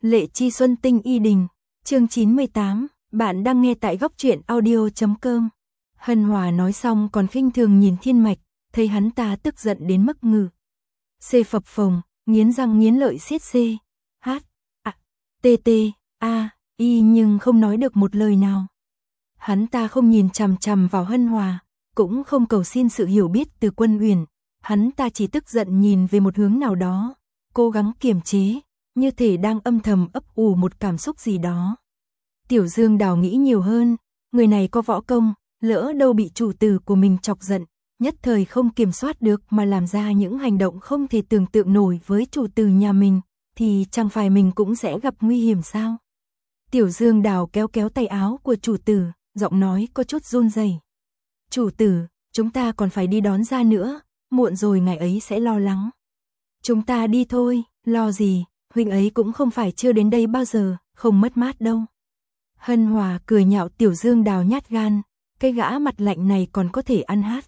Lệ Chi Xuân Tinh Y Đình, chương 98, bạn đang nghe tại goctruyện.audio.com. Hân Hòa nói xong còn khinh thường nhìn Thiên Mạch, thấy hắn ta tức giận đến mức ngừ. Xê phập phồng, nghiến răng nghiến lợi xiết xê, hát, tê tê, y nhưng không nói được một lời nào. Hắn ta không nhìn chằm chằm vào Hân Hòa, cũng không cầu xin sự hiểu biết từ Quân Uyển, hắn ta chỉ tức giận nhìn về một hướng nào đó, cố gắng kiềm chế, như thể đang âm thầm ấp ủ một cảm xúc gì đó. Tiểu Dương Đào nghĩ nhiều hơn, người này có võ công, lỡ đâu bị chủ tử của mình chọc giận, nhất thời không kiểm soát được mà làm ra những hành động không thể tưởng tượng nổi với chủ tử nhà mình, thì chẳng phải mình cũng sẽ gặp nguy hiểm sao? Tiểu Dương Đào kéo kéo tay áo của chủ tử, giọng nói có chút run rẩy. Chủ tử, chúng ta còn phải đi đón ra nữa, muộn rồi ngài ấy sẽ lo lắng. Chúng ta đi thôi, lo gì, huynh ấy cũng không phải chưa đến đây bao giờ, không mất mát đâu. Hân Hòa cười nhạo Tiểu Dương Đào nhát gan, cái gã mặt lạnh này còn có thể ăn hát,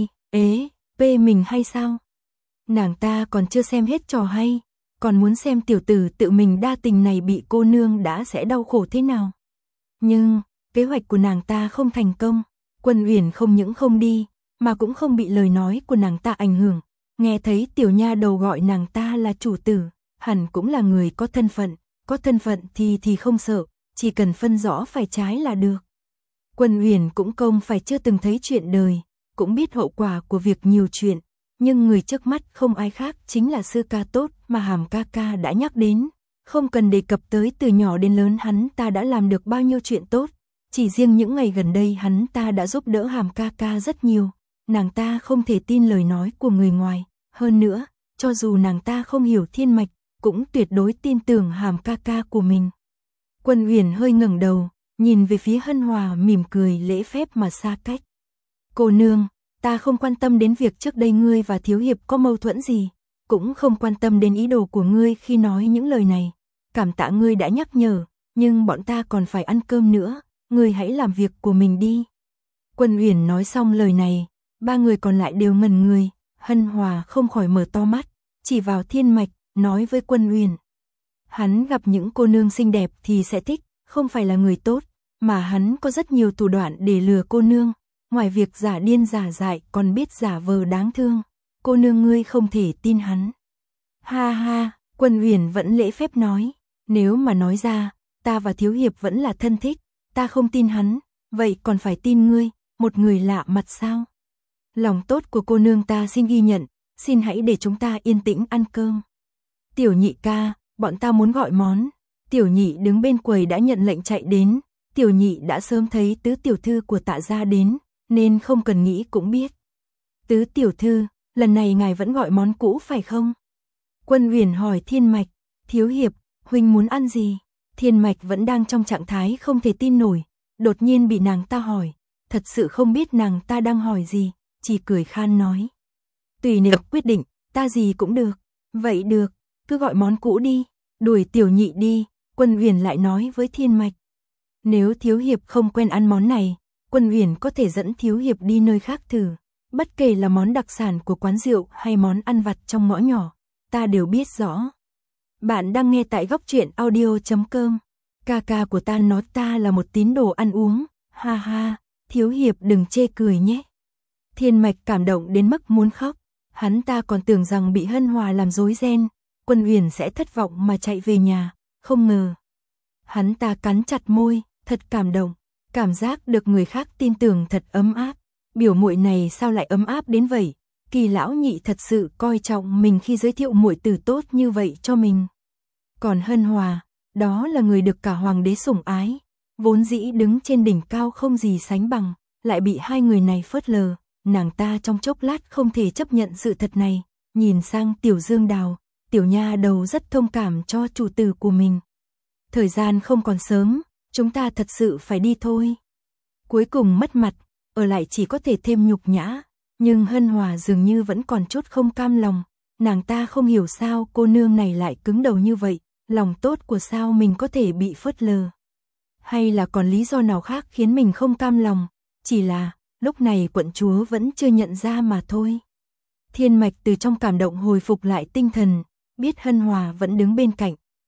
p mình hay sao? Nàng ta còn chưa xem hết trò hay, còn muốn xem tiểu tử tự mình đa tình này bị cô nương đã sẽ đau khổ thế nào. Nhưng, kế hoạch của nàng ta không thành công, Quân Uyển không những không đi, mà cũng không bị lời nói của nàng ta ảnh hưởng, nghe thấy tiểu nha đầu gọi nàng ta là chủ tử, hẳn cũng là người có thân phận thì không sợ, chỉ cần phân rõ phải trái là được. Quân Uyển cũng không phải chưa từng thấy chuyện đời, cũng biết hậu quả của việc nhiều chuyện, nhưng người trước mắt không ai khác chính là sư ca tốt mà Hàm ca ca đã nhắc đến, không cần đề cập tới từ nhỏ đến lớn hắn ta đã làm được bao nhiêu chuyện tốt, chỉ riêng những ngày gần đây hắn ta đã giúp đỡ Hàm ca ca rất nhiều, nàng ta không thể tin lời nói của người ngoài, hơn nữa, cho dù nàng ta không hiểu Thiên Mạch, cũng tuyệt đối tin tưởng Hàm ca ca của mình. Quân Uyển hơi ngẩng đầu, nhìn về phía Hân Hòa mỉm cười lễ phép mà xa cách. Cô nương, ta không quan tâm đến việc trước đây ngươi và Thiếu Hiệp có mâu thuẫn gì, cũng không quan tâm đến ý đồ của ngươi khi nói những lời này. Cảm tạ ngươi đã nhắc nhở, nhưng bọn ta còn phải ăn cơm nữa, ngươi hãy làm việc của mình đi. Quân Uyển nói xong lời này, ba người còn lại đều ngẩn người, Hân Hòa không khỏi mở to mắt, chỉ vào Thiên Mạch, nói với Quân Uyển. Hắn gặp những cô nương xinh đẹp thì sẽ thích, không phải là người tốt, mà hắn có rất nhiều thủ đoạn để lừa cô nương, ngoài việc giả điên giả dại còn biết giả vờ đáng thương, cô nương ngươi không thể tin hắn. Ha ha, Quân Uyển vẫn lễ phép nói, nếu mà nói ra, ta và Thiếu Hiệp vẫn là thân thích, ta không tin hắn, vậy còn phải tin ngươi, một người lạ mặt sao? Lòng tốt của cô nương ta xin ghi nhận, xin hãy để chúng ta yên tĩnh ăn cơm. Tiểu Nhị ca, bọn ta muốn gọi món. Tiểu Nhị đứng bên quầy đã nhận lệnh chạy đến, Tiểu Nhị đã sớm thấy tứ tiểu thư của Tạ gia đến, nên không cần nghĩ cũng biết. Tứ tiểu thư, lần này ngài vẫn gọi món cũ phải không? Quân Uyển hỏi Thiên Mạch, Thiếu Hiệp, huynh muốn ăn gì? Thiên Mạch vẫn đang trong trạng thái không thể tin nổi, đột nhiên bị nàng ta hỏi, thật sự không biết nàng ta đang hỏi gì, chỉ cười khan nói. Tùy nệ quyết định, ta gì cũng được, vậy được, cứ gọi món cũ đi, đuổi Tiểu Nhị đi. Quân Uyển lại nói với Thiên Mạch, nếu Thiếu Hiệp không quen ăn món này, Quân Uyển có thể dẫn Thiếu Hiệp đi nơi khác thử, bất kể là món đặc sản của quán rượu hay món ăn vặt trong ngõ nhỏ, ta đều biết rõ. Bạn đang nghe tại goctruyện.audio.com. Ca ca của ta nói ta là một tín đồ ăn uống, ha ha, Thiếu Hiệp đừng chê cười nhé. Thiên Mạch cảm động đến mức muốn khóc, hắn ta còn tưởng rằng bị Hân Hòa làm rối ren, Quân Uyển sẽ thất vọng mà chạy về nhà, không ngờ. Hắn ta cắn chặt môi, thật cảm động, cảm giác được người khác tin tưởng thật ấm áp, biểu muội này sao lại ấm áp đến vậy, Kỳ lão nhị thật sự coi trọng mình khi giới thiệu muội tử tốt như vậy cho mình. Còn Hân Hòa, đó là người được cả hoàng đế sủng ái, vốn dĩ đứng trên đỉnh cao không gì sánh bằng, lại bị hai người này phớt lờ, nàng ta trong chốc lát không thể chấp nhận sự thật này, nhìn sang Tiểu Dương Đào, tiểu nha đầu rất thông cảm cho chủ tử của mình. Thời gian không còn sớm, chúng ta thật sự phải đi thôi. Cuối cùng mất mặt, ở lại chỉ có thể thêm nhục nhã, nhưng Hân Hòa dường như vẫn còn chút không cam lòng, nàng ta không hiểu sao cô nương này lại cứng đầu như vậy, lòng tốt của sao mình có thể bị phớt lờ. Hay là còn lý do nào khác khiến mình không cam lòng, chỉ là lúc này quận chúa vẫn chưa nhận ra mà thôi. Thiên Mạch từ trong cảm động hồi phục lại tinh thần, biết Hân Hòa vẫn đứng bên cạnh,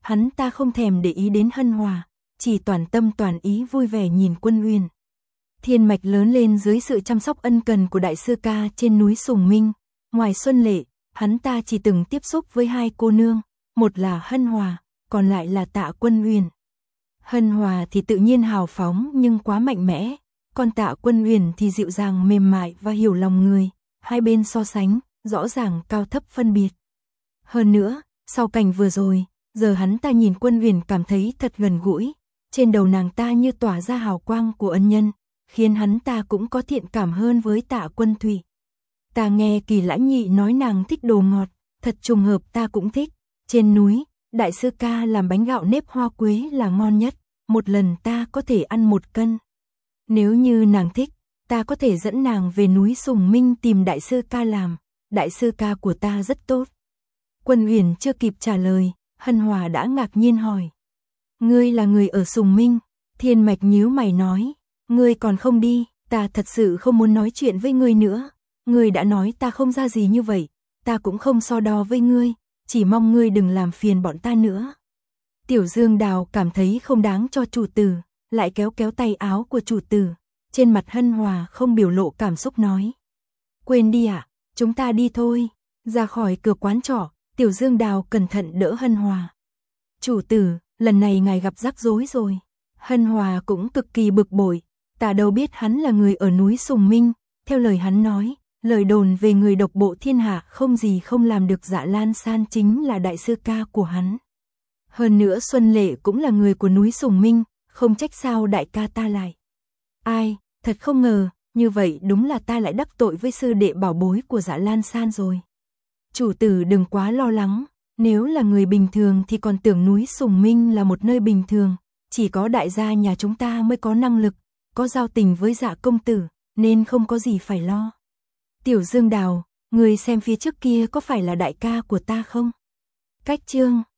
hắn ta không thèm để ý đến Hân Hòa, chỉ toàn tâm toàn ý vui vẻ nhìn Quân Uyển. Thiên Mạch lớn lên dưới sự chăm sóc ân cần của đại sư ca trên núi Sùng Minh, ngoài Xuân Lệ, hắn ta chỉ từng tiếp xúc với hai cô nương, một là Hân Hòa, còn lại là Tạ Quân Uyển. Hân Hòa thì tự nhiên hào phóng nhưng quá mạnh mẽ, còn Tạ Quân Uyển thì dịu dàng mềm mại và hiểu lòng người, hai bên so sánh, rõ ràng cao thấp phân biệt. Hơn nữa, sau cảnh vừa rồi, giờ hắn ta nhìn Quân Uyển cảm thấy thật gần gũi, trên đầu nàng ta như tỏa ra hào quang của ân nhân, khiến hắn ta cũng có thiện cảm hơn với Tạ Quân Thủy. Ta nghe Kỳ Lãnh Nhị nói nàng thích đồ ngọt, thật trùng hợp ta cũng thích. Trên núi, đại sư ca làm bánh gạo nếp hoa quế là ngon nhất, một lần ta có thể ăn 1 cân. Nếu như nàng thích, ta có thể dẫn nàng về núi Sùng Minh tìm đại sư ca làm, đại sư ca của ta rất tốt. Quân Uyển chưa kịp trả lời, Hân Hòa đã ngạc nhiên hỏi. Ngươi là người ở Sùng Minh? Thiên Mạch nhíu mày nói, ngươi còn không đi, ta thật sự không muốn nói chuyện với ngươi nữa. Ngươi đã nói ta không ra gì như vậy, ta cũng không so đo với ngươi, chỉ mong ngươi đừng làm phiền bọn ta nữa. Tiểu Dương Đào cảm thấy không đáng cho chủ tử, lại kéo kéo tay áo của chủ tử, trên mặt Hân Hòa không biểu lộ cảm xúc nói. Quên đi ạ, chúng ta đi thôi. Ra khỏi cửa quán trọ, Tiểu Dương Đào cẩn thận đỡ Hân Hòa. Chủ tử, lần này ngài gặp rắc rối rồi. Hân Hòa cũng cực kỳ bực bội, ta đâu biết hắn là người ở núi Sùng Minh, theo lời hắn nói, lời đồn về người độc bộ thiên hạ không gì không làm được Dạ Lan San chính là đại sư ca của hắn. Hơn nữa Xuân Lệ cũng là người của núi Sùng Minh, không trách sao đại ca ta lại. Ai, thật không ngờ, như vậy đúng là ta lại đắc tội với sư đệ bảo bối của Dạ Lan San rồi. Chủ tử đừng quá lo lắng, nếu là người bình thường thì còn tưởng núi Sùng Minh là một nơi bình thường, chỉ có đại gia nhà chúng ta mới có năng lực, có giao tình với Dạ công tử, nên không có gì phải lo. Tiểu Dương Đào, người xem phía trước kia có phải là đại ca của ta không? Cách chương